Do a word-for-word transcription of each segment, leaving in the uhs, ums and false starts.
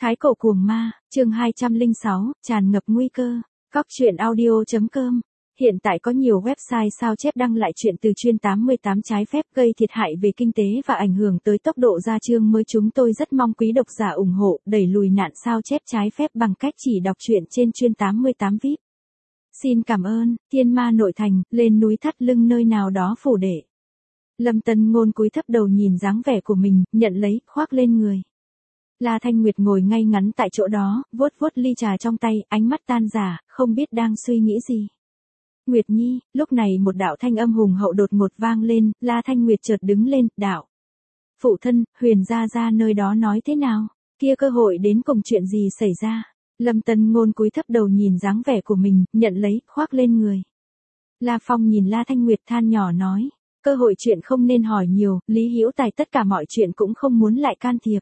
Thái cổ cuồng ma, chương hai trăm lẻ sáu, tràn ngập nguy cơ. Góc truyện audio chấm com. Hiện tại có nhiều website sao chép đăng lại chuyện từ chuyên tám mươi tám trái phép gây thiệt hại về kinh tế và ảnh hưởng tới tốc độ ra chương mới. Chúng tôi rất mong quý độc giả ủng hộ đẩy lùi nạn sao chép trái phép bằng cách chỉ đọc truyện trên chuyên tám mươi tám vê i pê. Xin cảm ơn. Thiên ma nội thành, lên núi thắt lưng nơi nào đó phủ đệ. Lâm Tân Ngôn cúi thấp đầu nhìn dáng vẻ của mình, nhận lấy, khoác lên người. La Thanh Nguyệt ngồi ngay ngắn tại chỗ đó, vuốt vuốt ly trà trong tay, ánh mắt tan rã, không biết đang suy nghĩ gì. Nguyệt Nhi, lúc này một đạo thanh âm hùng hậu đột ngột vang lên, La Thanh Nguyệt chợt đứng lên, đạo. Phụ thân, Huyền gia gia nơi đó nói thế nào? Kia cơ hội đến cùng chuyện gì xảy ra? Lâm Tân Ngôn cúi thấp đầu nhìn dáng vẻ của mình, nhận lấy, khoác lên người. La Phong nhìn La Thanh Nguyệt than nhỏ nói, cơ hội chuyện không nên hỏi nhiều, Lý Hữu Tài tất cả mọi chuyện cũng không muốn lại can thiệp.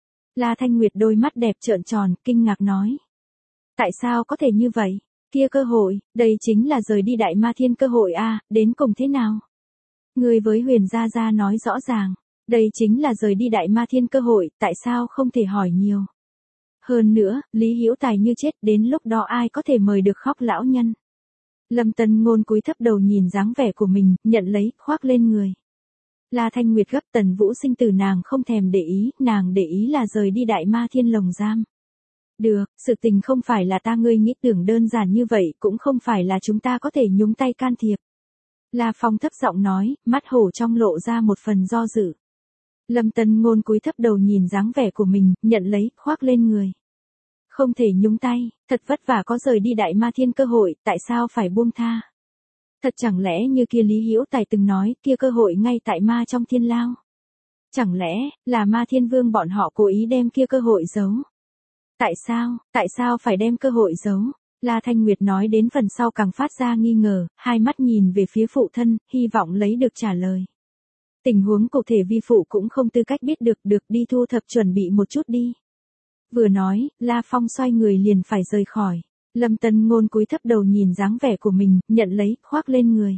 La Thanh Nguyệt đôi mắt đẹp trợn tròn, kinh ngạc nói. Tại sao có thể như vậy? Kia cơ hội, đây chính là rời đi Đại Ma Thiên cơ hội a, à, đến cùng thế nào? Người với Huyền gia gia nói rõ ràng, đây chính là rời đi Đại Ma Thiên cơ hội, tại sao không thể hỏi nhiều? Hơn nữa, Lý Hữu Tài như chết, đến lúc đó ai có thể mời được khóc lão nhân? Lâm Tân Ngôn cúi thấp đầu nhìn dáng vẻ của mình, nhận lấy, khoác lên người. La Thanh Nguyệt gấp, Tần Vũ sinh tử nàng không thèm để ý, nàng để ý là rời đi Đại Ma Thiên lồng giam. Được, sự tình không phải là ta ngươi nghĩ tưởng đơn giản như vậy, cũng không phải là chúng ta có thể nhúng tay can thiệp. La Phong thấp giọng nói, mắt hổ trong lộ ra một phần do dự. Lâm Tân Ngôn cúi thấp đầu nhìn dáng vẻ của mình, nhận lấy, khoác lên người. Không thể nhúng tay, thật vất vả có rời đi Đại Ma Thiên cơ hội, tại sao phải buông tha? Thật chẳng lẽ như kia Lý Hữu Tài từng nói, kia cơ hội ngay tại ma trong thiên lao? Chẳng lẽ, là Ma Thiên Vương bọn họ cố ý đem kia cơ hội giấu? Tại sao, tại sao phải đem cơ hội giấu? La Thanh Nguyệt nói đến phần sau càng phát ra nghi ngờ, hai mắt nhìn về phía phụ thân, hy vọng lấy được trả lời. Tình huống cụ thể vi phụ cũng không tư cách biết được, được đi thu thập chuẩn bị một chút đi. Vừa nói, La Phong xoay người liền phải rời khỏi. Lâm Tân Ngôn cúi thấp đầu nhìn dáng vẻ của mình, nhận lấy, khoác lên người.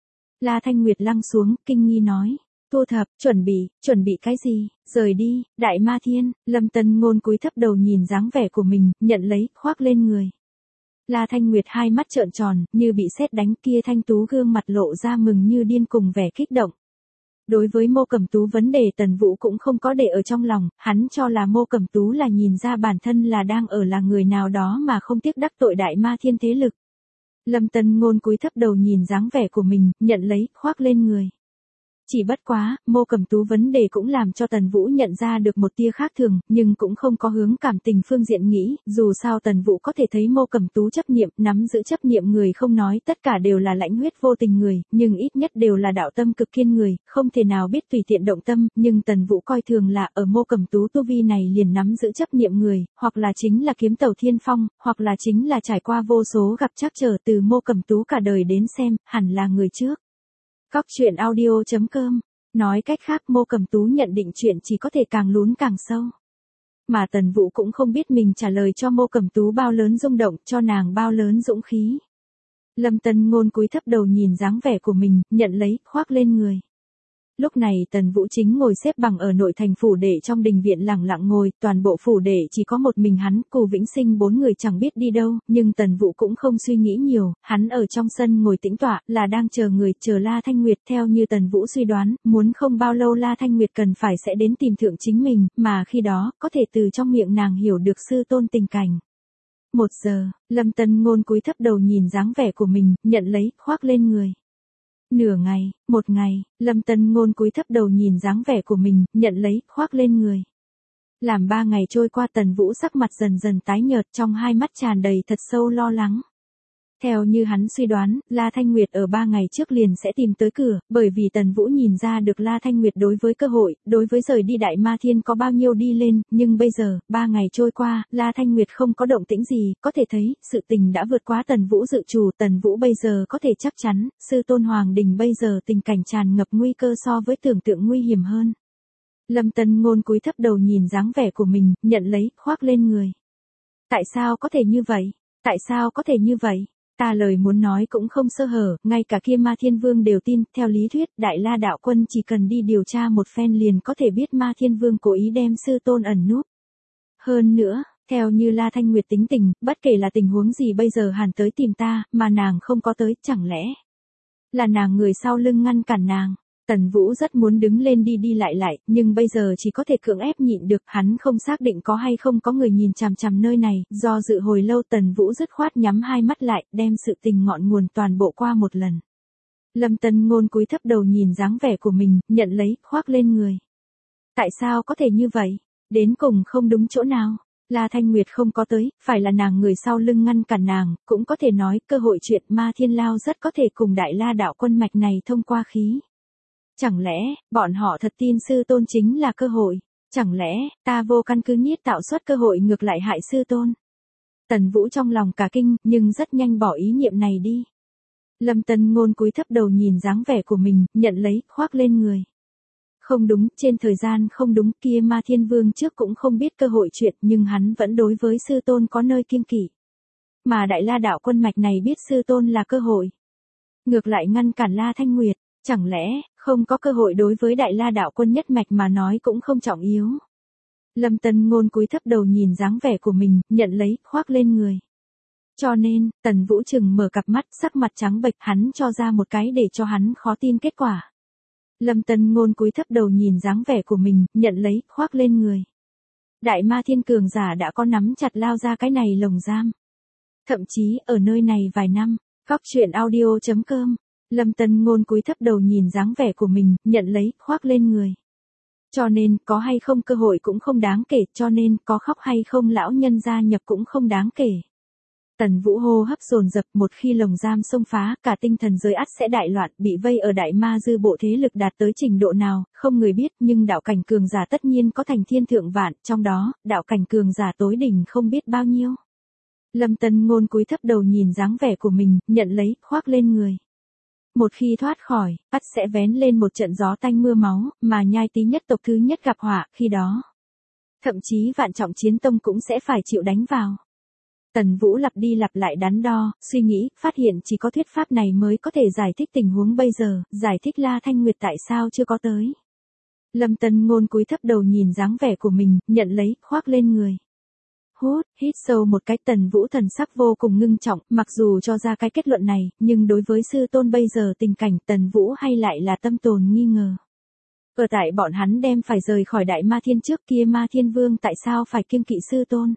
La Thanh Nguyệt lăng xuống, kinh nghi nói. Thu thập, chuẩn bị, chuẩn bị cái gì? Rời đi, Đại Ma Thiên. Lâm Tân Ngôn cúi thấp đầu nhìn dáng vẻ của mình, nhận lấy, khoác lên người. La Thanh Nguyệt hai mắt trợn tròn, như bị sét đánh, kia thanh tú gương mặt lộ ra mừng như điên cùng vẻ kích động. Đối với Mộ Cẩm Tú vấn đề Tần Vũ cũng không có để ở trong lòng, hắn cho là Mộ Cẩm Tú là nhìn ra bản thân là đang ở là người nào đó mà không tiếc đắc tội Đại Ma Thiên thế lực. Lâm Tân Ngôn cúi thấp đầu nhìn dáng vẻ của mình, nhận lấy, khoác lên người. Chỉ bất quá, Mộ Cẩm Tú vấn đề cũng làm cho Tần Vũ nhận ra được một tia khác thường, nhưng cũng không có hướng cảm tình phương diện nghĩ, dù sao Tần Vũ có thể thấy Mộ Cẩm Tú chấp niệm, nắm giữ chấp niệm người không nói tất cả đều là lãnh huyết vô tình người, nhưng ít nhất đều là đạo tâm cực kiên người, không thể nào biết tùy tiện động tâm, nhưng Tần Vũ coi thường là ở Mộ Cẩm Tú tu vi này liền nắm giữ chấp niệm người, hoặc là chính là kiếm tàu thiên phong, hoặc là chính là trải qua vô số gặp trắc trở từ Mộ Cẩm Tú cả đời đến xem, hẳn là người trước. Góc truyện audio chấm com. Nói cách khác Mộ Cẩm Tú nhận định chuyện chỉ có thể càng lún càng sâu. Mà Tần Vũ cũng không biết mình trả lời cho Mộ Cẩm Tú bao lớn rung động, cho nàng bao lớn dũng khí. Lâm Tân Ngôn cúi thấp đầu nhìn dáng vẻ của mình, nhận lấy, khoác lên người. Lúc này Tần Vũ chính ngồi xếp bằng ở nội thành phủ đệ trong đình viện lặng lặng ngồi, toàn bộ phủ đệ chỉ có một mình hắn, Cù Vĩnh Sinh bốn người chẳng biết đi đâu, nhưng Tần Vũ cũng không suy nghĩ nhiều, hắn ở trong sân ngồi tĩnh tọa, là đang chờ người, chờ La Thanh Nguyệt, theo như Tần Vũ suy đoán, muốn không bao lâu La Thanh Nguyệt cần phải sẽ đến tìm thượng chính mình, mà khi đó, có thể từ trong miệng nàng hiểu được sư tôn tình cảnh. Một giờ, Lâm Tân Ngôn cúi thấp đầu nhìn dáng vẻ của mình, nhận lấy, khoác lên người. Nửa ngày, một ngày, Lâm Tân Ngôn cúi thấp đầu nhìn dáng vẻ của mình, nhận lấy, khoác lên người. Làm ba ngày trôi qua Tần Vũ sắc mặt dần dần tái nhợt, trong hai mắt tràn đầy thật sâu lo lắng. Theo như hắn suy đoán, La Thanh Nguyệt ở ba ngày trước liền sẽ tìm tới cửa, bởi vì Tần Vũ nhìn ra được La Thanh Nguyệt đối với cơ hội, đối với rời đi Đại Ma Thiên có bao nhiêu đi lên, nhưng bây giờ, ba ngày trôi qua, La Thanh Nguyệt không có động tĩnh gì, có thể thấy, sự tình đã vượt quá Tần Vũ dự trù, Tần Vũ bây giờ có thể chắc chắn, sư tôn Hoàng Đình bây giờ tình cảnh tràn ngập nguy cơ so với tưởng tượng nguy hiểm hơn. Lâm Tân Ngôn cúi thấp đầu nhìn dáng vẻ của mình, nhận lấy, khoác lên người. Tại sao có thể như vậy? Tại sao có thể như vậy? Ta lời muốn nói cũng không sơ hở, ngay cả kia Ma Thiên Vương đều tin, theo lý thuyết, Đại La đạo quân chỉ cần đi điều tra một phen liền có thể biết Ma Thiên Vương cố ý đem sư tôn ẩn núp. Hơn nữa, Theo như La Thanh Nguyệt tính tình, bất kể là tình huống gì bây giờ Hàn tới tìm ta, mà nàng không có tới, chẳng lẽ là nàng người sau lưng ngăn cản nàng. Tần Vũ rất muốn đứng lên đi đi lại lại, nhưng bây giờ chỉ có thể cưỡng ép nhịn được, hắn không xác định có hay không có người nhìn chằm chằm nơi này, do dự hồi lâu Tần Vũ dứt khoát nhắm hai mắt lại, đem sự tình ngọn nguồn toàn bộ qua một lần. Lâm Tân Ngôn cúi thấp đầu nhìn dáng vẻ của mình, nhận lấy, khoác lên người. Tại sao có thể như vậy? Đến cùng không đúng chỗ nào? La Thanh Nguyệt không có tới, phải là nàng người sau lưng ngăn cản nàng, cũng có thể nói cơ hội chuyện Ma Thiên Lao rất có thể cùng Đại La đạo quân mạch này thông qua khí. Chẳng lẽ, bọn họ thật tin sư tôn chính là cơ hội? Chẳng lẽ, ta vô căn cứ nhiết tạo xuất cơ hội ngược lại hại sư tôn? Tần Vũ trong lòng cả kinh, nhưng rất nhanh bỏ ý niệm này đi. Lâm Tân Ngôn cúi thấp đầu nhìn dáng vẻ của mình, nhận lấy, khoác lên người. Không đúng, trên thời gian không đúng, kia Ma Thiên Vương trước cũng không biết cơ hội chuyện, nhưng hắn vẫn đối với sư tôn có nơi kiêng kỵ. Mà Đại La đạo quân mạch này biết sư tôn là cơ hội. Ngược lại ngăn cản La Thanh Nguyệt, chẳng lẽ, không có cơ hội đối với Đại La đạo quân nhất mạch mà nói cũng không trọng yếu. Lâm Tân Ngôn cúi thấp đầu nhìn dáng vẻ của mình, nhận lấy, khoác lên người. Cho nên, Tần Vũ Trừng mở cặp mắt, sắc mặt trắng bệch, hắn cho ra một cái để cho hắn khó tin kết quả. Lâm Tân Ngôn cúi thấp đầu nhìn dáng vẻ của mình, nhận lấy, khoác lên người. Đại Ma Thiên cường giả đã có nắm chặt lao ra cái này lồng giam. Thậm chí, ở nơi này vài năm, Góc Truyện Audio chấm com. Lâm Tân Ngôn cúi thấp đầu nhìn dáng vẻ của mình, nhận lấy, khoác lên người. Cho nên, có hay không cơ hội cũng không đáng kể, cho nên, có khóc hay không lão nhân gia nhập cũng không đáng kể. Tần Vũ hô hấp dồn dập, một khi lồng giam xông phá, cả tinh thần giới ắt sẽ đại loạn, bị vây ở đại ma dư bộ thế lực đạt tới trình độ nào, không người biết, nhưng đạo cảnh cường giả tất nhiên có thành thiên thượng vạn, trong đó, đạo cảnh cường giả tối đỉnh không biết bao nhiêu. Lâm Tân Ngôn cúi thấp đầu nhìn dáng vẻ của mình, nhận lấy, khoác lên người. Một khi thoát khỏi, ắt sẽ vén lên một trận gió tanh mưa máu, mà nhai tí nhất tộc thứ nhất gặp họa, khi đó. Thậm chí vạn trọng chiến tông cũng sẽ phải chịu đánh vào. Tần Vũ lặp đi lặp lại đắn đo, suy nghĩ, phát hiện chỉ có thuyết pháp này mới có thể giải thích tình huống bây giờ, giải thích La Thanh Nguyệt tại sao chưa có tới. Lâm Tân Ngôn cúi thấp đầu nhìn dáng vẻ của mình, nhận lấy, khoác lên người. Hút, hít sâu một cái, Tần Vũ thần sắc vô cùng ngưng trọng, mặc dù cho ra cái kết luận này, nhưng đối với sư tôn bây giờ tình cảnh Tần Vũ hay lại là tâm tồn nghi ngờ. Ở tại bọn hắn đem phải rời khỏi Đại Ma Thiên trước kia Ma Thiên Vương tại sao phải kiêng kỵ sư tôn?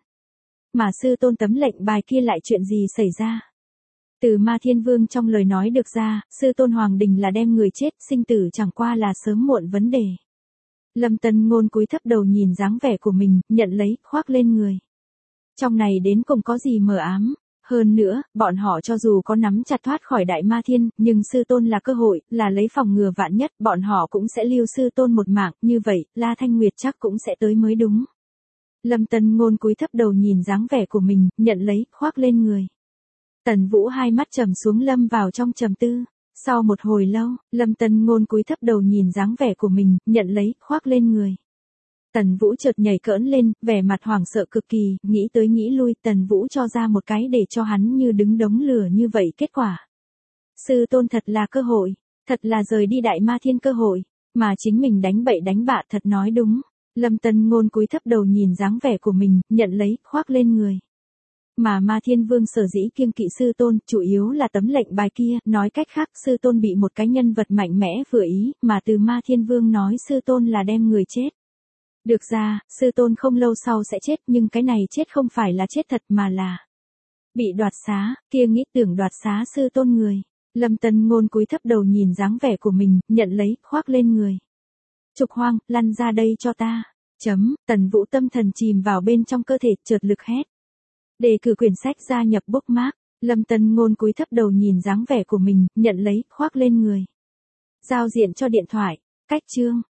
Mà sư tôn tấm lệnh bài kia lại chuyện gì xảy ra? Từ Ma Thiên Vương trong lời nói được ra, sư tôn Hoàng Đình là đem người chết, sinh tử chẳng qua là sớm muộn vấn đề. Lâm Tân Ngôn cúi thấp đầu nhìn dáng vẻ của mình, nhận lấy, khoác lên người. Trong này đến cùng có gì mờ ám? Hơn nữa, bọn họ cho dù có nắm chặt thoát khỏi Đại Ma Thiên, nhưng sư tôn là cơ hội, là lấy phòng ngừa vạn nhất, bọn họ cũng sẽ lưu sư tôn một mạng, như vậy, La Thanh Nguyệt chắc cũng sẽ tới mới đúng. Lâm Tân Ngôn cúi thấp đầu nhìn dáng vẻ của mình, nhận lấy, khoác lên người. Tần Vũ hai mắt trầm xuống lâm vào trong trầm tư. Sau một hồi lâu, Lâm Tân Ngôn cúi thấp đầu nhìn dáng vẻ của mình, nhận lấy, khoác lên người. Tần Vũ chợt nhảy cỡn lên, vẻ mặt hoảng sợ cực kỳ, nghĩ tới nghĩ lui, Tần Vũ cho ra một cái để cho hắn như đứng đống lửa như vậy kết quả. Sư tôn thật là cơ hội, thật là rời đi Đại Ma Thiên cơ hội, mà chính mình đánh bậy đánh bạ thật nói đúng. Lâm Tân Ngôn cúi thấp đầu nhìn dáng vẻ của mình, nhận lấy, khoác lên người. Mà Ma Thiên Vương sở dĩ kiêng kỵ sư tôn, chủ yếu là tấm lệnh bài kia, nói cách khác, sư tôn bị một cái nhân vật mạnh mẽ vừa ý, mà từ Ma Thiên Vương nói sư tôn là đem người chết. Được ra, sư tôn không lâu sau sẽ chết, nhưng cái này chết không phải là chết thật mà là bị đoạt xá, kia nghĩ tưởng đoạt xá sư tôn người. Lâm Tân Ngôn cúi thấp đầu nhìn dáng vẻ của mình, nhận lấy, khoác lên người. Trục Hoang, lăn ra đây cho ta. Chấm, Tần Vũ tâm thần chìm vào bên trong cơ thể, chợt lực hét. Đề cử quyển sách gia nhập bookmark. Lâm Tân Ngôn cúi thấp đầu nhìn dáng vẻ của mình, nhận lấy, khoác lên người. Giao diện cho điện thoại. Cách chương.